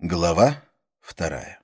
Глава 2.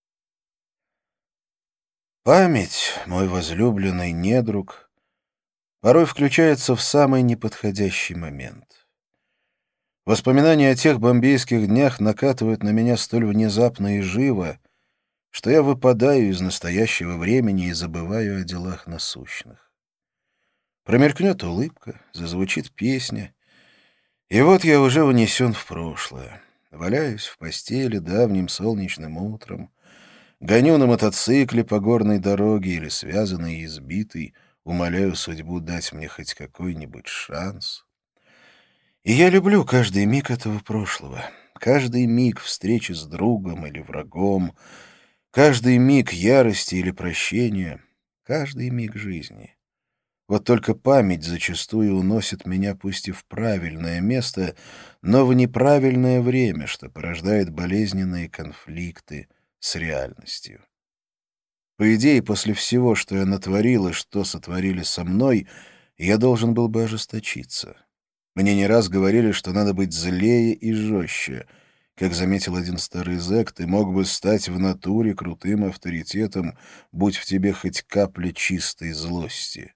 Память, мой возлюбленный недруг, порой включается в самый неподходящий момент. Воспоминания о тех бомбейских днях накатывают на меня столь внезапно и живо, что я выпадаю из настоящего времени и забываю о делах насущных. Промелькнет улыбка, зазвучит песня, и вот я уже унесен в прошлое. Валяюсь в постели давним солнечным утром, гоню на мотоцикле по горной дороге или связанный и избитый, умоляю судьбу дать мне хоть какой-нибудь шанс. И я люблю каждый миг этого прошлого, каждый миг встречи с другом или врагом, каждый миг ярости или прощения, каждый миг жизни. Вот только память зачастую уносит меня пусть и в правильное место, но в неправильное время, что порождает болезненные конфликты с реальностью. По идее, после всего, что я натворил и что сотворили со мной, я должен был бы ожесточиться. Мне не раз говорили, что надо быть злее и жестче. Как заметил один старый зэк, ты мог бы стать в натуре крутым авторитетом, будь в тебе хоть капля чистой злости.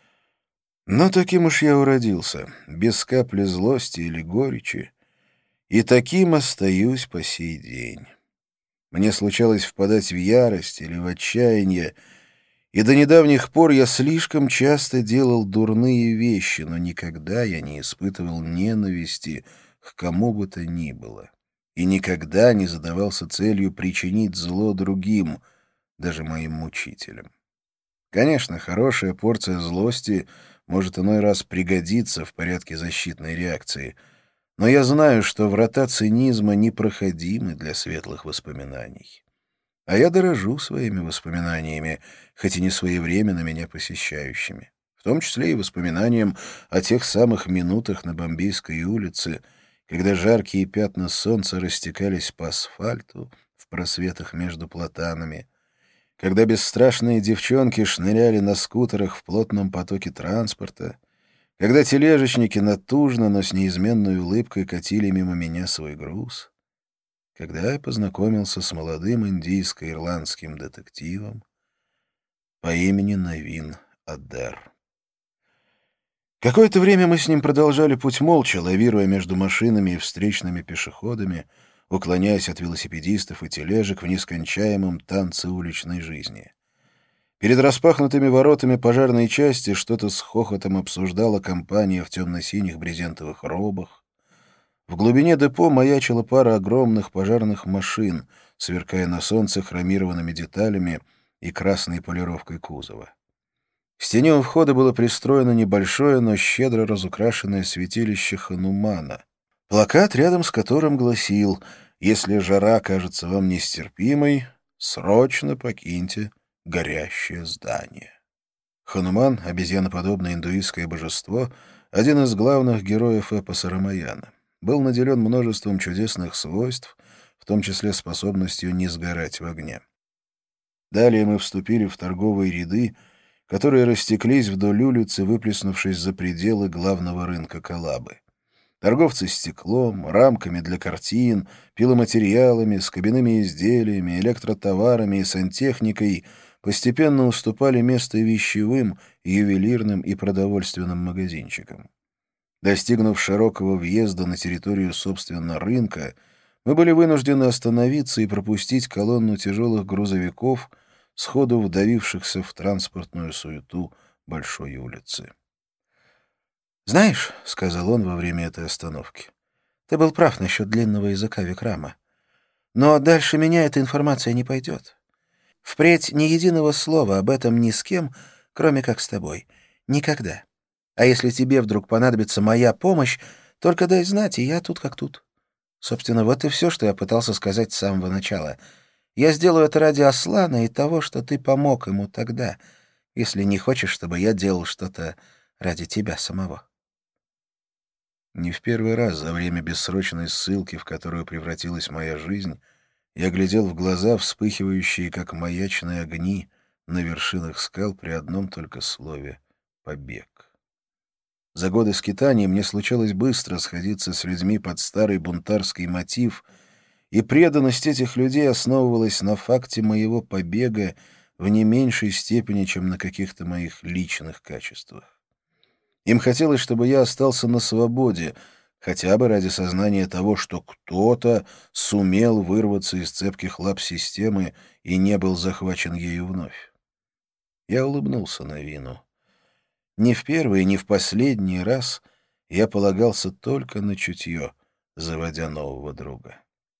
Но таким уж я уродился, без капли злости или горечи, и таким остаюсь по сей день. Мне случалось впадать в ярость или в отчаяние, и до недавних пор я слишком часто делал дурные вещи, но никогда я не испытывал ненависти к кому бы то ни было, и никогда не задавался целью причинить зло другим, даже моим мучителям. Конечно, хорошая порция злости может иной раз пригодиться в порядке защитной реакции, но я знаю, что врата цинизма непроходимы для светлых воспоминаний. А я дорожу своими воспоминаниями, хоть и не своевременно меня посещающими, в том числе и воспоминанием о тех самых минутах на Бомбейской улице, когда жаркие пятна солнца растекались по асфальту в просветах между платанами, когда бесстрашные девчонки шныряли на скутерах в плотном потоке транспорта, когда тележечники натужно, но с неизменной улыбкой катили мимо меня свой груз, когда я познакомился с молодым индийско-ирландским детективом по имени Навин Адер. Какое-то время мы с ним продолжали путь молча, лавируя между машинами и встречными пешеходами, уклоняясь от велосипедистов и тележек в нескончаемом танце уличной жизни. Перед распахнутыми воротами пожарной части что-то с хохотом обсуждала компания в темно-синих брезентовых робах. В глубине депо маячила пара огромных пожарных машин, сверкая на солнце хромированными деталями и красной полировкой кузова. В стене у входа было пристроено небольшое, но щедро разукрашенное святилище Ханумана, плакат, рядом с которым гласил: «Если жара кажется вам нестерпимой, срочно покиньте горящее здание». Хануман, обезьяноподобное индуистское божество, один из главных героев эпоса Рамаяна, был наделен множеством чудесных свойств, в том числе способностью не сгорать в огне. Далее мы вступили в торговые ряды, которые растеклись вдоль улицы, выплеснувшись за пределы главного рынка Колабы. Торговцы стеклом, рамками для картин, пиломатериалами, скобяными изделиями, электротоварами и сантехникой постепенно уступали место вещевым, ювелирным и продовольственным магазинчикам. Достигнув широкого въезда на территорию, собственно, рынка, мы были вынуждены остановиться и пропустить колонну тяжелых грузовиков, сходу вдавившихся в транспортную суету большой улицы. «Знаешь, — сказал он во время этой остановки, — ты был прав насчет длинного языка Викрама. Но дальше меня эта информация не пойдет. Впредь ни единого слова об этом ни с кем, кроме как с тобой. Никогда. А если тебе вдруг понадобится моя помощь, только дай знать, и я тут как тут. Собственно, вот и все, что я пытался сказать с самого начала. Я сделаю это ради Аслана и того, что ты помог ему тогда, если не хочешь, чтобы я делал что-то ради тебя самого». Не в первый раз за время бессрочной ссылки, в которую превратилась моя жизнь, я глядел в глаза, вспыхивающие, как маячные огни, на вершинах скал при одном только слове «побег». За годы скитаний мне случалось быстро сходиться с людьми под старый бунтарский мотив, и преданность этих людей основывалась на факте моего побега в не меньшей степени, чем на каких-то моих личных качествах. Им хотелось, чтобы я остался на свободе, хотя бы ради сознания того, что кто-то сумел вырваться из цепких лап системы и не был захвачен ею вновь. Я улыбнулся Навину. Не в первый и не в последний раз я полагался только на чутье, заводя нового друга.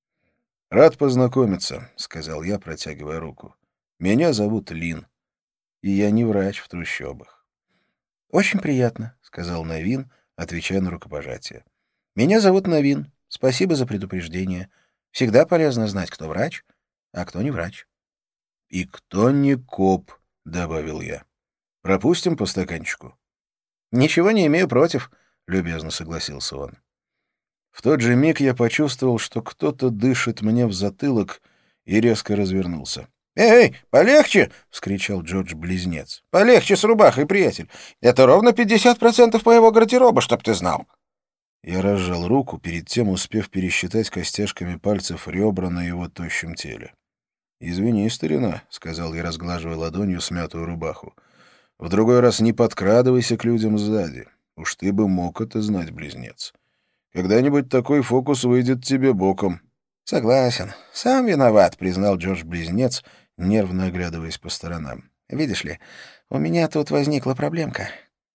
«Рад познакомиться», — сказал я, протягивая руку. «Меня зовут Лин, и я не врач в трущобах». «Очень приятно», — сказал Навин, отвечая на рукопожатие. «Меня зовут Навин. Спасибо за предупреждение. Всегда полезно знать, кто врач, а кто не врач». «И кто не коп», — добавил я. «Пропустим по стаканчику?» «Ничего не имею против», — любезно согласился он. В тот же миг я почувствовал, что кто-то дышит мне в затылок, и резко развернулся. «Эй, полегче!» — вскричал Джордж-близнец. «Полегче с рубахой, приятель. Это ровно 50% моего гардероба, чтоб ты знал». Я разжал руку, перед тем успев пересчитать костяшками пальцев ребра на его тощем теле. «Извини, старина», — сказал я, разглаживая ладонью смятую рубаху. «В другой раз не подкрадывайся к людям сзади. Уж ты бы мог это знать, близнец. Когда-нибудь такой фокус выйдет тебе боком». «Согласен. Сам виноват», — признал Джордж-близнец, нервно оглядываясь по сторонам. «Видишь ли, у меня тут возникла проблемка».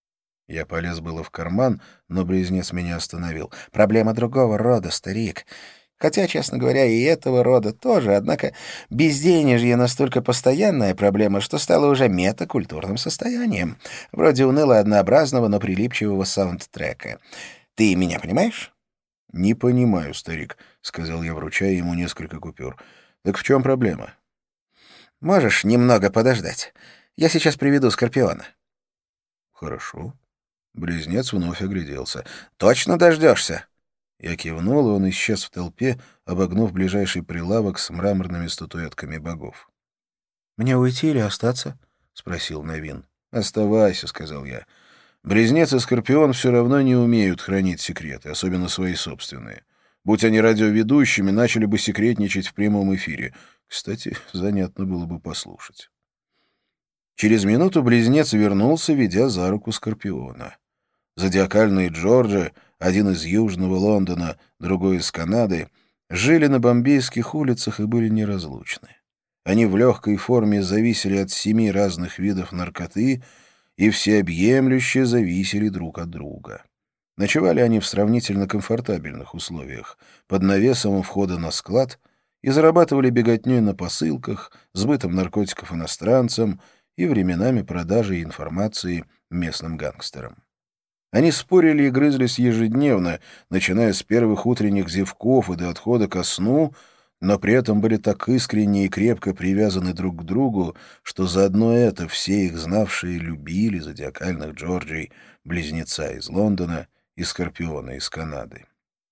Я полез было в карман, но близнец меня остановил. «Проблема другого рода, старик. Хотя, честно говоря, и этого рода тоже, однако безденежье настолько постоянная проблема, что стало уже метакультурным состоянием, вроде уныло-однообразного, но прилипчивого саундтрека. Ты меня понимаешь?» «Не понимаю, старик», — сказал я, вручая ему несколько купюр. «Так в чем проблема?» «Можешь немного подождать? Я сейчас приведу Скорпиона». «Хорошо». Близнец вновь огляделся. «Точно дождешься?» Я кивнул, и он исчез в толпе, обогнув ближайший прилавок с мраморными статуэтками богов. «Мне уйти или остаться?» — спросил Навин. «Оставайся», — сказал я. «Близнец и Скорпион все равно не умеют хранить секреты, особенно свои собственные. Будь они радиоведущими, начали бы секретничать в прямом эфире. Кстати, занятно было бы послушать». Через минуту близнец вернулся, ведя за руку Скорпиона. Зодиакальные Джорджи, один из Южного Лондона, другой из Канады, жили на бомбейских улицах и были неразлучны. Они в легкой форме зависели от 7 разных видов наркоты и всеобъемлюще зависели друг от друга. Ночевали они в сравнительно комфортабельных условиях, под навесом у входа на склад, и зарабатывали беготней на посылках, сбытом наркотиков иностранцам и временами продажей информации местным гангстерам. Они спорили и грызлись ежедневно, начиная с первых утренних зевков и до отхода ко сну, но при этом были так искренне и крепко привязаны друг к другу, что заодно это все их знавшие любили зодиакальных Джорджей, близнеца из Лондона и Скорпиона из Канады.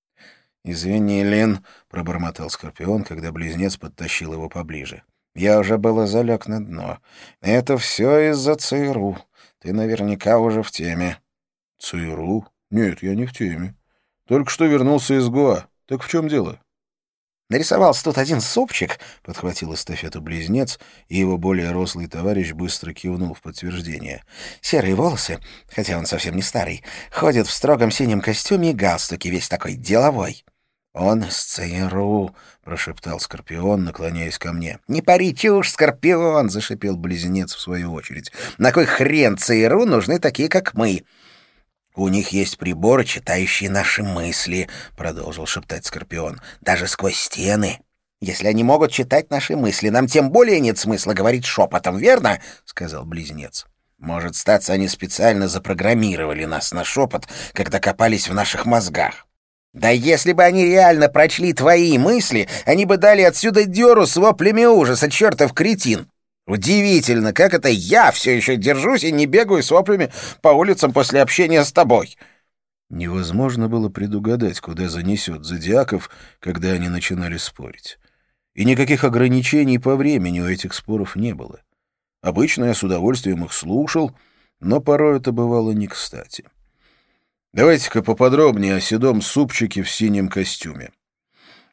«Извини, Лин», — пробормотал Скорпион, когда близнец подтащил его поближе. «Я уже было залег на дно. Это все из-за ЦРУ. Ты наверняка уже в теме». «ЦРУ? Нет, я не в теме. Только что вернулся из Гоа. Так в чем дело?» «Нарисовался тут один супчик», — подхватил эстафету близнец, и его более рослый товарищ быстро кивнул в подтверждение. «Серые волосы, хотя он совсем не старый, ходит в строгом синем костюме и галстуке, весь такой деловой». «Он из ЦРУ», — прошептал Скорпион, наклоняясь ко мне. «Не пари чушь, Скорпион!» — зашипел близнец в свою очередь. «На кой хрен ЦРУ нужны такие, как мы?» «У них есть приборы, читающие наши мысли», — продолжил шептать Скорпион. «Даже сквозь стены. Если они могут читать наши мысли, нам тем более нет смысла говорить шепотом, верно?» — сказал близнец. «Может, статься, они специально запрограммировали нас на шепот, когда копались в наших мозгах. Да если бы они реально прочли твои мысли, они бы дали отсюда дёру с воплями ужаса, чертов кретин. Удивительно, как это я все еще держусь и не бегаю с воплями по улицам после общения с тобой». Невозможно было предугадать, куда занесет зодиаков, когда они начинали спорить. И никаких ограничений по времени у этих споров не было. Обычно я с удовольствием их слушал, но порой это бывало не кстати. Давайте-ка поподробнее о седом супчике в синем костюме.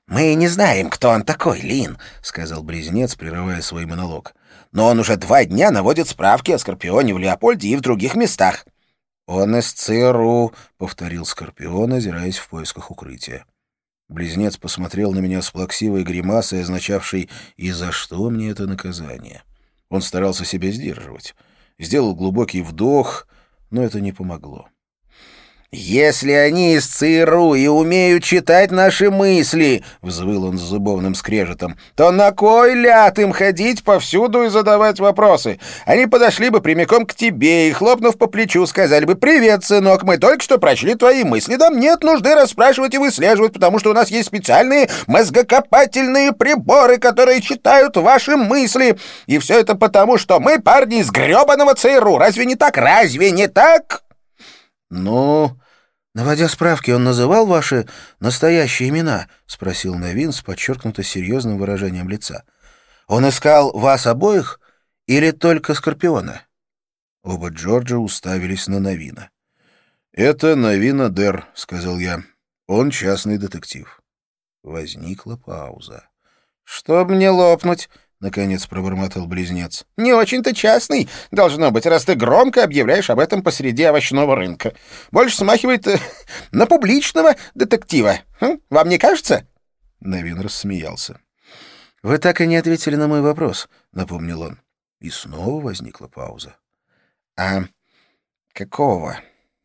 «Мы не знаем, кто он такой, Лин», — сказал Близнец, прерывая свой монолог. «Но он уже 2 дня наводит справки о Скорпионе в Леопольде и в других местах». «Он из ЦРУ», — повторил Скорпион, озираясь в поисках укрытия. Близнец посмотрел на меня с плаксивой гримасой, означавшей «И за что мне это наказание?». Он старался себя сдерживать. Сделал глубокий вдох, но это не помогло. «Если они из ЦРУ и умеют читать наши мысли», — взвыл он с зубовным скрежетом, «то на кой ляд им ходить повсюду и задавать вопросы? Они подошли бы прямиком к тебе и, хлопнув по плечу, сказали бы: «Привет, сынок, мы только что прочли твои мысли. Нам нет нужды расспрашивать и выслеживать, потому что у нас есть специальные мозгокопательные приборы, которые читают ваши мысли. И все это потому, что мы парни из гребаного ЦРУ. Разве не так? Разве не так?» «Ну...» «Наводя справки, он называл ваши настоящие имена?» — спросил Новин с подчеркнуто серьезным выражением лица. «Он искал вас обоих или только Скорпиона?» Оба Джорджа уставились на Новина. «Это Новин Адер», — сказал я. «Он частный детектив». Возникла пауза. «Чтоб мне лопнуть», — наконец пробормотал Близнец. «Не очень-то частный, должно быть, раз ты громко объявляешь об этом посреди овощного рынка. Больше смахивает на публичного детектива. Вам не кажется?» Новин рассмеялся. «Вы так и не ответили на мой вопрос», — напомнил он. И снова возникла пауза. «А какого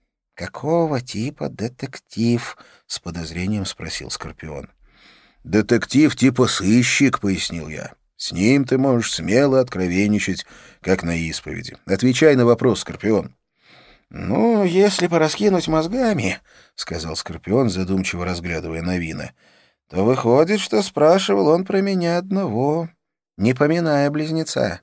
типа детектив?» — с подозрением спросил Скорпион. «Детектив типа сыщик», — пояснил я. «С ним ты можешь смело откровенничать, как на исповеди. Отвечай на вопрос, Скорпион». «Ну, если пораскинуть мозгами», — сказал Скорпион, задумчиво разглядывая Новина, — «то выходит, что спрашивал он про меня одного, не поминая Близнеца».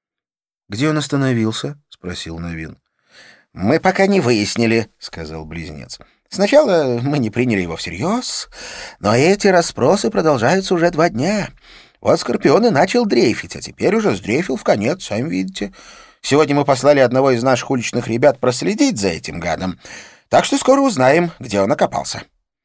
«Где он остановился?» — спросил Новин. «Мы пока не выяснили», — сказал Близнец. «Сначала мы не приняли его всерьез, но эти расспросы продолжаются уже 2 дня. Вот Скорпион и начал дрейфить, а теперь уже сдрейфил вконец, сами видите. Сегодня мы послали одного из наших уличных ребят проследить за этим гадом, так что скоро узнаем, где он окопался».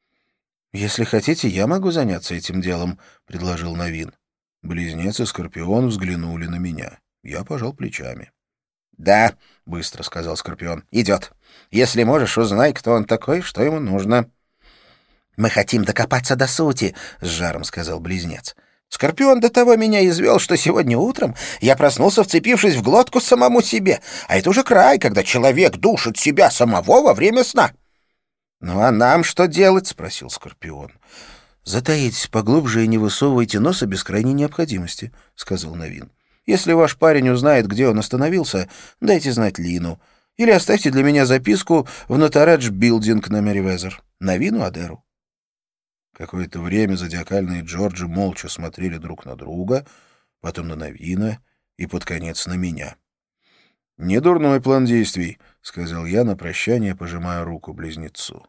«Если хотите, я могу заняться этим делом», — предложил Новин. Близнец и Скорпион взглянули на меня. Я пожал плечами. «Да», — быстро сказал Скорпион, — «идет. Если можешь, узнай, кто он такой, что ему нужно». «Мы хотим докопаться до сути», — с жаром сказал Близнец. «Скорпион до того меня извел, что сегодня утром я проснулся, вцепившись в глотку самому себе. А это уже край, когда человек душит себя самого во время сна». «Ну а нам что делать?» — спросил Скорпион. «Затаитесь поглубже и не высовывайте носа без крайней необходимости», — сказал Новин. «Если ваш парень узнает, где он остановился, дайте знать Лину. Или оставьте для меня записку в Нотарадж Билдинг на Мерривезер. Новину Адеру». Какое-то время зодиакальные Джорджи молча смотрели друг на друга, потом на Новина и под конец на меня. «Недурной план действий», — сказал я на прощание, пожимая руку близнецу.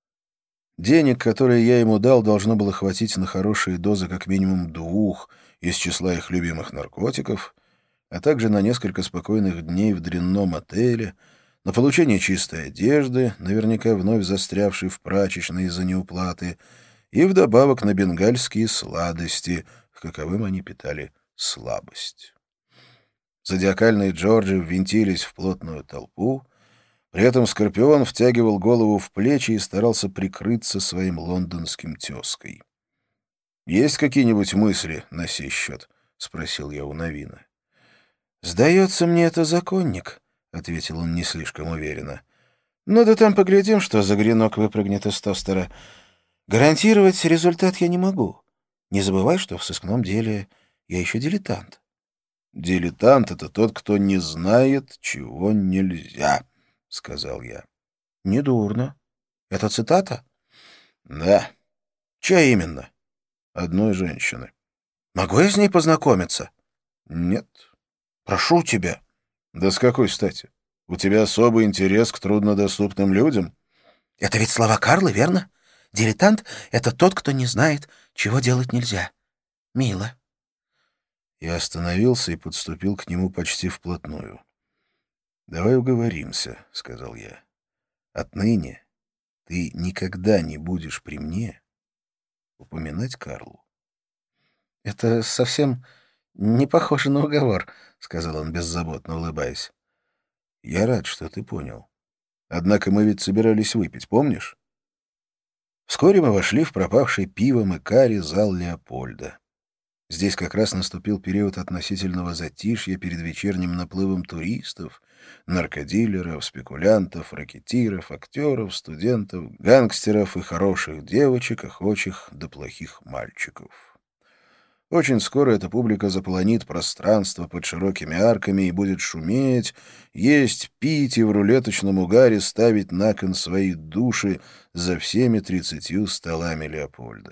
Денег, которые я ему дал, должно было хватить на хорошие дозы как минимум 2 из числа их любимых наркотиков, а также на несколько спокойных дней в дрянном отеле, на получение чистой одежды, наверняка вновь застрявшей в прачечной из-за неуплаты, и вдобавок на бенгальские сладости, к каковым они питали слабость. Зодиакальные Джорджи ввинтились в плотную толпу. При этом Скорпион втягивал голову в плечи и старался прикрыться своим лондонским тезкой. «Есть какие-нибудь мысли на сей счет?» — спросил я у Новина. «Сдается мне, это законник», — ответил он не слишком уверенно. «Ну да там поглядим, что за гренок выпрыгнет из тостера. Гарантировать результат я не могу. Не забывай, что в сыскном деле я еще дилетант». «Дилетант — это тот, кто не знает, чего нельзя», — сказал я. «Недурно. Это цитата?» «Да». «Чья именно?» «Одной женщины». «Могу я с ней познакомиться?» «Нет». «Прошу тебя». «Да с какой стати? У тебя особый интерес к труднодоступным людям?» «Это ведь слова Карлы, верно? Дилетант — это тот, кто не знает, чего делать нельзя. Мило». Я остановился и подступил к нему почти вплотную. «Давай уговоримся», — сказал я. «Отныне ты никогда не будешь при мне упоминать Карлу. «Это совсем не похоже на уговор», — сказал он, беззаботно улыбаясь. «Я рад, что ты понял. Однако мы ведь собирались выпить, помнишь?» Вскоре мы вошли в пропавший пивом и карри зал Леопольда. Здесь как раз наступил период относительного затишья перед вечерним наплывом туристов, наркодилеров, спекулянтов, ракетиров, актеров, студентов, гангстеров и хороших девочек, охочих до плохих мальчиков. Очень скоро эта публика заполонит пространство под широкими арками и будет шуметь, есть, пить и в рулеточном угаре ставить на кон свои души за всеми 30 столами Леопольда.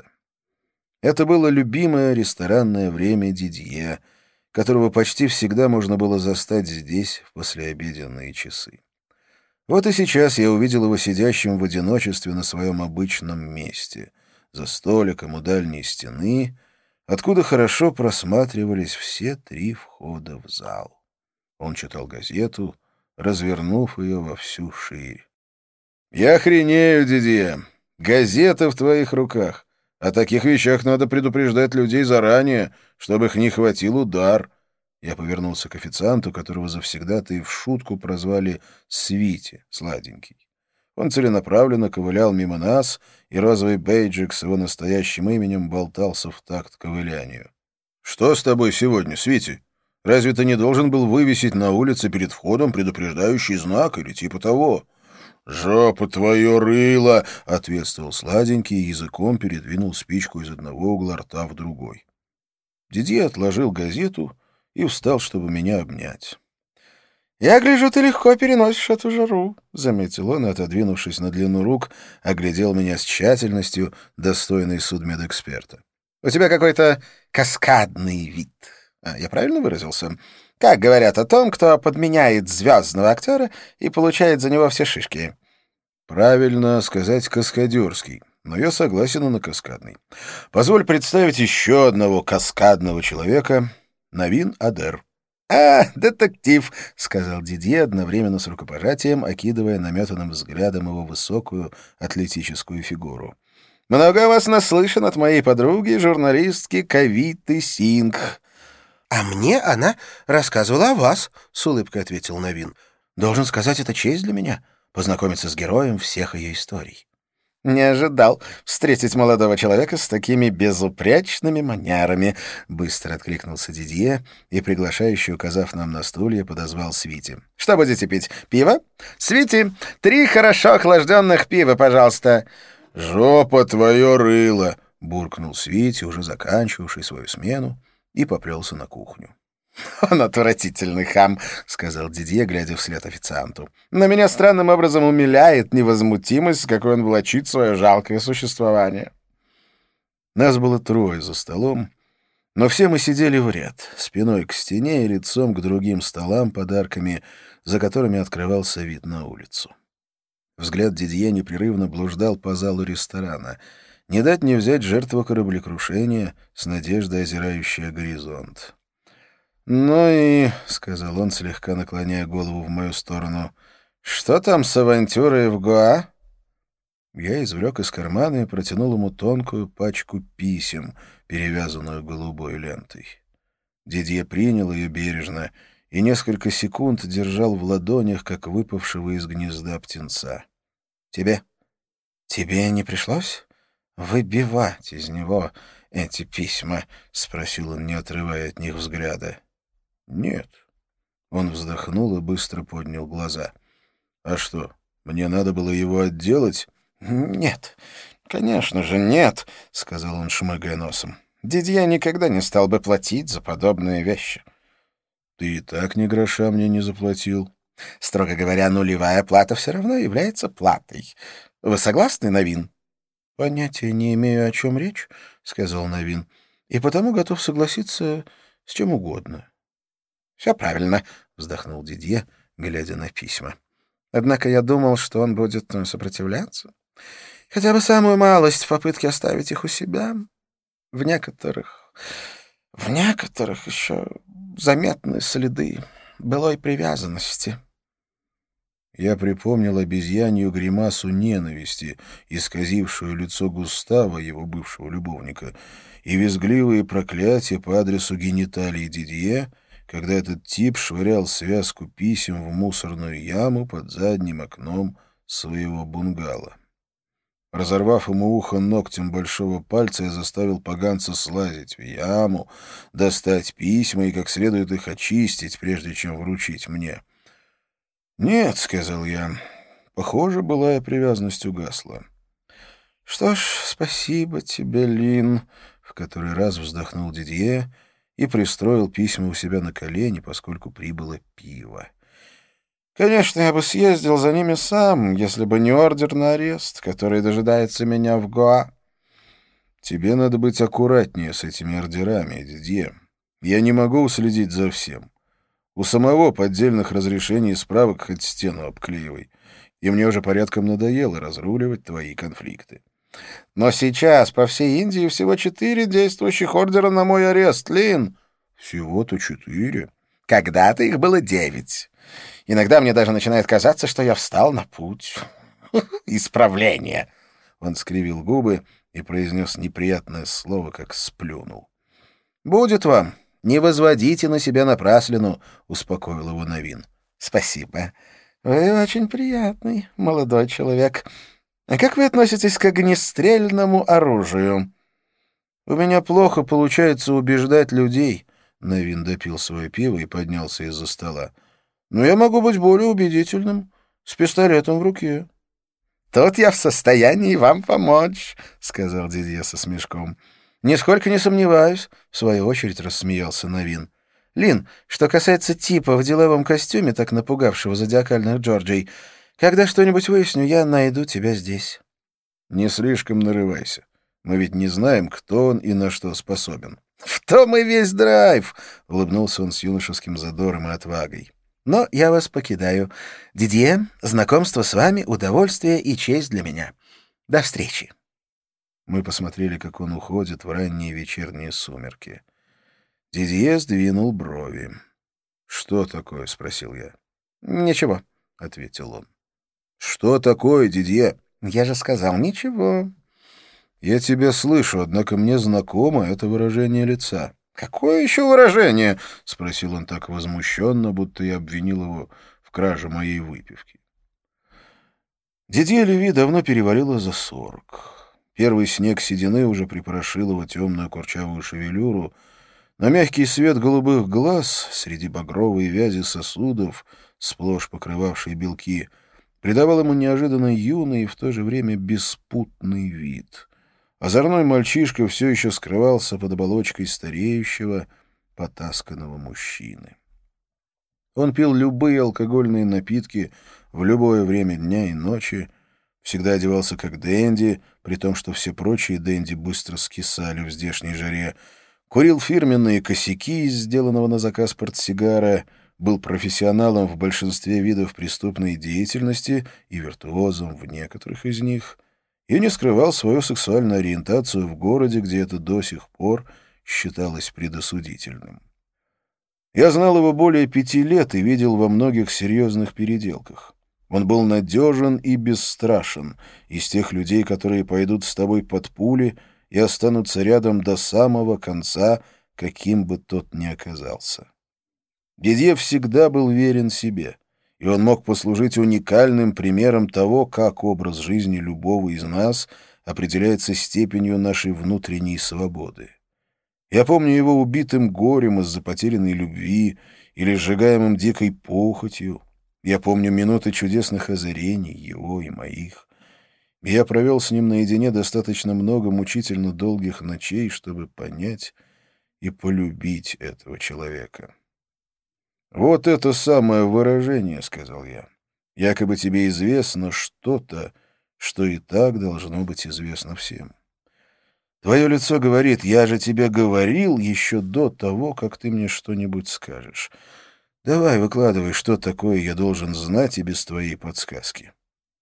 Это было любимое ресторанное время Дидье, которого почти всегда можно было застать здесь в послеобеденные часы. Вот и сейчас я увидел его сидящим в одиночестве на своем обычном месте, за столиком у дальней стены, откуда хорошо просматривались все 3 входа в зал. Он читал газету, развернув ее во всю ширь. «Я охренею, Дидье! Газета в твоих руках! О таких вещах надо предупреждать людей заранее, чтобы их не хватил удар!» Я повернулся к официанту, которого завсегда-то и в шутку прозвали «Свити», сладенький. Он целенаправленно ковылял мимо нас, и розовый бейджик с его настоящим именем болтался в такт ковылянию. «Что с тобой сегодня, Свити? Разве ты не должен был вывесить на улице перед входом предупреждающий знак или типа того?» «Жопа твое рыло!» — ответствовал сладенький и языком передвинул спичку из одного угла рта в другой. Дидье отложил газету и встал, чтобы меня обнять. «Я гляжу, ты легко переносишь эту жару», — заметил он, и, отодвинувшись на длину рук, оглядел меня с тщательностью, достойной судмедэксперта. «У тебя какой-то каскадный вид. Я правильно выразился? Как говорят о том, кто подменяет звездного актера и получает за него все шишки?» «Правильно сказать каскадерский, но я согласен и на каскадный. Позволь представить еще одного каскадного человека — Навин Адер». Детектив», — сказал Дидье одновременно с рукопожатием, окидывая наметанным взглядом его высокую атлетическую фигуру. «Много о вас наслышан от моей подруги, журналистки Кавиты Сингх». «А мне она рассказывала о вас», — с улыбкой ответил Навин. «Должен сказать, это честь для меня — познакомиться с героем всех ее историй». «Не ожидал встретить молодого человека с такими безупречными манерами», — быстро откликнулся Дидье и, приглашающий, указав нам на стулья, подозвал Свити. «Что будете пить? Пиво? Свити, 3 хорошо охлажденных пива, пожалуйста». «Жопа твое рыло!» — буркнул Свити, уже заканчивавший свою смену, и поплелся на кухню. «Он отвратительный хам», — сказал Дидье, глядя вслед официанту. «Но меня странным образом умиляет невозмутимость, с какой он влачит свое жалкое существование». Нас было 3 за столом, но все мы сидели в ряд, спиной к стене и лицом к другим столам подарками, за которыми открывался вид на улицу. Взгляд Дидье непрерывно блуждал по залу ресторана. Не дать не взять жертву кораблекрушения, с надеждой озирающая горизонт. «Ну и», — сказал он, слегка наклоняя голову в мою сторону, — «что там с авантюрой в Гоа?» Я извлек из кармана и протянул ему тонкую пачку писем, перевязанную голубой лентой. Дидье принял ее бережно и несколько секунд держал в ладонях, как выпавшего из гнезда птенца. «Тебе? Тебе не пришлось выбивать из него эти письма?» — спросил он, не отрывая от них взгляда. «Нет». Он вздохнул и быстро поднял глаза. «А что, мне надо было его отделать?» «Нет, конечно же нет», — сказал он, шмыгая носом. «Дидье никогда не стал бы платить за подобные вещи». «Ты и так ни гроша мне не заплатил». «Строго говоря, нулевая плата все равно является платой. Вы согласны, Навин?» «Понятия не имею, о чем речь», — сказал Навин, «и потому готов согласиться с чем угодно». «Все правильно», — вздохнул Дидье, глядя на письма. «Однако я думал, что он будет сопротивляться. Хотя бы самую малость в попытке оставить их у себя. В некоторых еще заметны следы былой привязанности». Я припомнил обезьянью гримасу ненависти, исказившую лицо Густава, его бывшего любовника, и визгливые проклятия по адресу гениталий Дидье, когда этот тип швырял связку писем в мусорную яму под задним окном своего бунгало. Разорвав ему ухо ногтем большого пальца, я заставил поганца слазить в яму, достать письма и как следует их очистить, прежде чем вручить мне. «Нет», — сказал я, — «похоже, былая привязанность угасла». «Что ж, спасибо тебе, Лин», — в который раз вздохнул Дидье и пристроил письма у себя на колени, поскольку прибыло пиво. «Конечно, я бы съездил за ними сам, если бы не ордер на арест, который дожидается меня в Гоа». «Тебе надо быть аккуратнее с этими ордерами, Дидье. Я не могу уследить за всем. У самого поддельных разрешений и справок хоть стену обклеивай. И мне уже порядком надоело разруливать твои конфликты. Но сейчас по всей Индии всего 4 действующих ордера на мой арест, Лин». «Всего-то 4. Когда-то их было 9. Иногда мне даже начинает казаться, что я встал на путь исправления». Он скривил губы и произнес неприятное слово, как сплюнул. «Будет вам. Не возводите на себя напраслину», — успокоил его Новин. «Спасибо. Вы очень приятный молодой человек. А как вы относитесь к огнестрельному оружию?» «У меня плохо получается убеждать людей». Новин допил свое пиво и поднялся из-за стола. «Но я могу быть более убедительным, с пистолетом в руке». «Тут я в состоянии вам помочь», — сказал Дидье со смешком. «Нисколько не сомневаюсь», — в свою очередь рассмеялся Новин. «Лин, что касается типа в деловом костюме, так напугавшего зодиакальных Джорджей, когда что-нибудь выясню, я найду тебя здесь». «Не слишком нарывайся. Мы ведь не знаем, кто он и на что способен». «В том и весь драйв», — улыбнулся он с юношеским задором и отвагой. «Но я вас покидаю. Дидье, знакомство с вами — удовольствие и честь для меня. До встречи». Мы посмотрели, как он уходит в ранние вечерние сумерки. Дидье сдвинул брови. «Что такое?» — спросил я. «Ничего», — ответил он. «Что такое, Дидье?» «Я же сказал, ничего». «Я тебя слышу, однако мне знакомо это выражение лица». «Какое еще выражение?» — спросил он так возмущенно, будто я обвинил его в краже моей выпивки. Дидье Леви давно перевалило за 40. Первый снег седины уже припорошил его темную курчавую шевелюру, но мягкий свет голубых глаз среди багровой вязи сосудов, сплошь покрывавшей белки, придавал ему неожиданно юный и в то же время беспутный вид. Озорной мальчишка все еще скрывался под оболочкой стареющего, потасканного мужчины. Он пил любые алкогольные напитки в любое время дня и ночи, всегда одевался как денди, при том, что все прочие денди быстро скисали в здешней жаре, курил фирменные косяки из сделанного на заказ портсигара, был профессионалом в большинстве видов преступной деятельности и виртуозом в некоторых из них, и не скрывал свою сексуальную ориентацию в городе, где это до сих пор считалось предосудительным. Я знал его более 5 лет и видел во многих серьезных переделках. Он был надежен и бесстрашен, из тех людей, которые пойдут с тобой под пули и останутся рядом до самого конца, каким бы тот ни оказался. Дидье всегда был верен себе, и он мог послужить уникальным примером того, как образ жизни любого из нас определяется степенью нашей внутренней свободы. Я помню его убитым горем из-за потерянной любви или сжигаемым дикой похотью. Я помню минуты чудесных озарений, его и моих. И я провел с ним наедине достаточно много мучительно долгих ночей, чтобы понять и полюбить этого человека. «Вот это самое выражение», — сказал я. «Якобы тебе известно что-то, что и так должно быть известно всем. Твое лицо говорит: я же тебе говорил еще до того, как ты мне что-нибудь скажешь. Давай, выкладывай, что такое я должен знать и без твоей подсказки».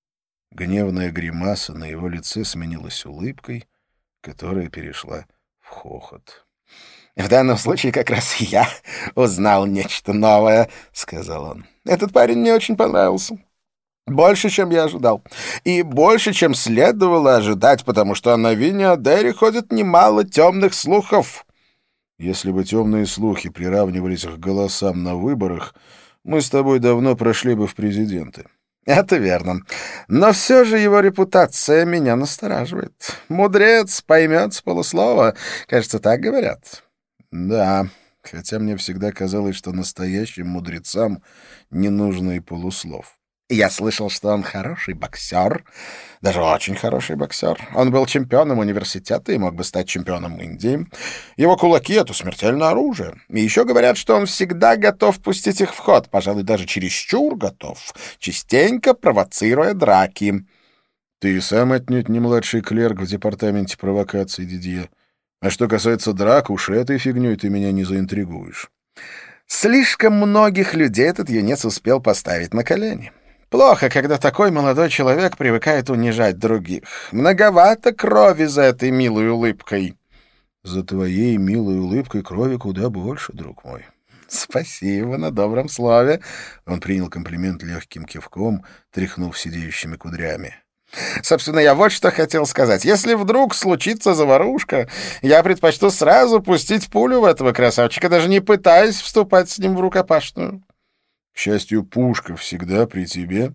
Гневная гримаса на его лице сменилась улыбкой, которая перешла в хохот. «В данном случае как раз я узнал нечто новое», — сказал он. «Этот парень мне очень понравился. Больше, чем я ожидал. И больше, чем следовало ожидать, потому что о новине Адере ходит немало темных слухов. Если бы темные слухи приравнивались к голосам на выборах, мы с тобой давно прошли бы в президенты. Это верно. Но все же его репутация меня настораживает. Мудрец поймет с полуслова. Кажется, так говорят. Да, хотя мне всегда казалось, что настоящим мудрецам не нужно и полуслов. Я слышал, что он хороший боксер, даже очень хороший боксер. Он был чемпионом университета и мог бы стать чемпионом Индии. Его кулаки — это смертельное оружие. И еще говорят, что он всегда готов пустить их в ход, пожалуй, даже чересчур готов, частенько провоцируя драки. Ты и сам отнюдь не младший клерк в департаменте провокаций, Дидье. А что касается драк, уж этой фигней ты меня не заинтригуешь. Слишком многих людей этот юнец успел поставить на колени. Плохо, когда такой молодой человек привыкает унижать других. Многовато крови за этой милой улыбкой. За твоей милой улыбкой крови куда больше, друг мой. Спасибо на добром слове. Он принял комплимент легким кивком, тряхнув сидеющими кудрями. Собственно, я вот что хотел сказать. Если вдруг случится заварушка, я предпочту сразу пустить пулю в этого красавчика, даже не пытаясь вступать с ним в рукопашную. К счастью, пушка всегда при тебе.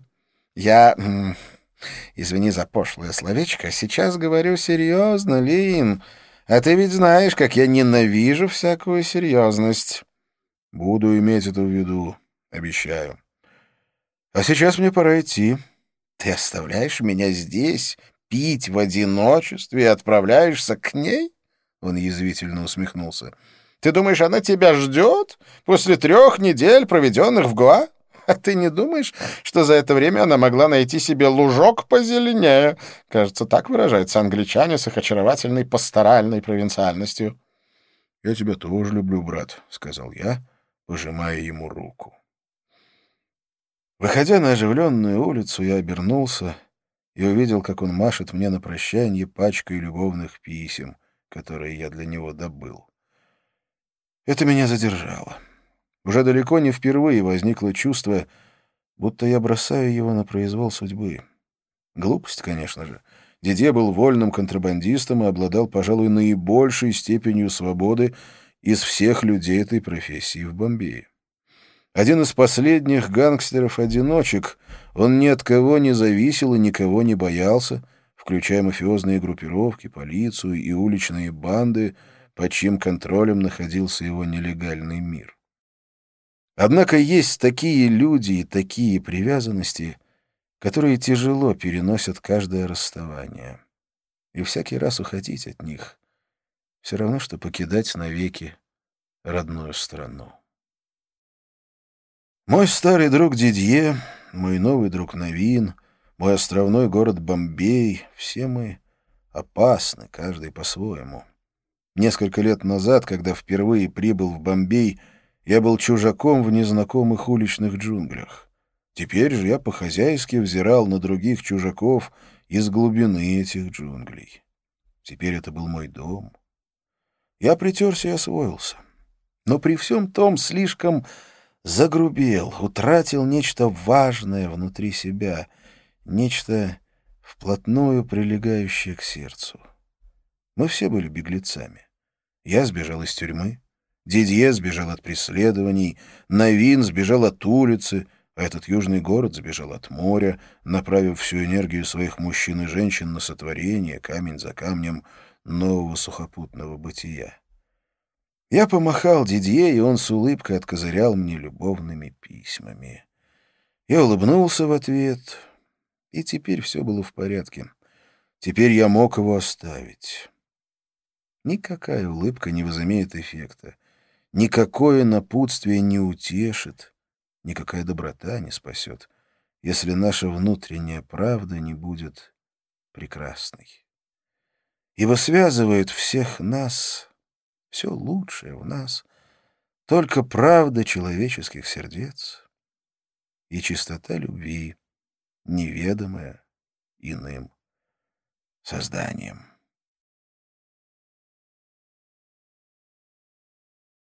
Извини за пошлое словечко, сейчас говорю серьезно, Лин. А ты ведь знаешь, как я ненавижу всякую серьезность. Буду иметь это в виду, обещаю. А сейчас мне пора идти. Ты оставляешь меня здесь, пить в одиночестве и отправляешься к ней? Он язвительно усмехнулся. Ты думаешь, она тебя ждет после 3 недель, проведенных в Гоа? А ты не думаешь, что за это время она могла найти себе лужок позеленее? Кажется, так выражаются англичане с их очаровательной пасторальной провинциальностью. — Я тебя тоже люблю, брат, — сказал я, пожимая ему руку. Выходя на оживленную улицу, я обернулся и увидел, как он машет мне на прощанье пачкой любовных писем, которые я для него добыл. Это меня задержало. Уже далеко не впервые возникло чувство, будто я бросаю его на произвол судьбы. Глупость, конечно же. Дидье был вольным контрабандистом и обладал, пожалуй, наибольшей степенью свободы из всех людей этой профессии в Бомбее. Один из последних гангстеров-одиночек, он ни от кого не зависел и никого не боялся, включая мафиозные группировки, полицию и уличные банды, под чьим контролем находился его нелегальный мир. Однако есть такие люди и такие привязанности, которые тяжело переносят каждое расставание. И всякий раз уходить от них — все равно, что покидать навеки родную страну. Мой старый друг Дидье, мой новый друг Новин, мой островной город Бомбей — все мы опасны, каждый по-своему. Несколько лет назад, когда впервые прибыл в Бомбей, я был чужаком в незнакомых уличных джунглях. Теперь же я по-хозяйски взирал на других чужаков из глубины этих джунглей. Теперь это был мой дом. Я притерся и освоился. Но при всем том слишком загрубел, утратил нечто важное внутри себя, нечто вплотную прилегающее к сердцу. Мы все были беглецами. Я сбежал из тюрьмы, Дидье сбежал от преследований, Новин сбежал от улицы, а этот южный город сбежал от моря, направив всю энергию своих мужчин и женщин на сотворение, камень за камнем, нового сухопутного бытия. Я помахал Дидье, и он с улыбкой откозырял мне любовными письмами. Я улыбнулся в ответ, и теперь все было в порядке. Теперь я мог его оставить. Никакая улыбка не возымеет эффекта. Никакое напутствие не утешит. Никакая доброта не спасет, если наша внутренняя правда не будет прекрасной. Ибо связывает всех нас, все лучшее в нас, только правда человеческих сердец и чистота любви, неведомая иным созданием.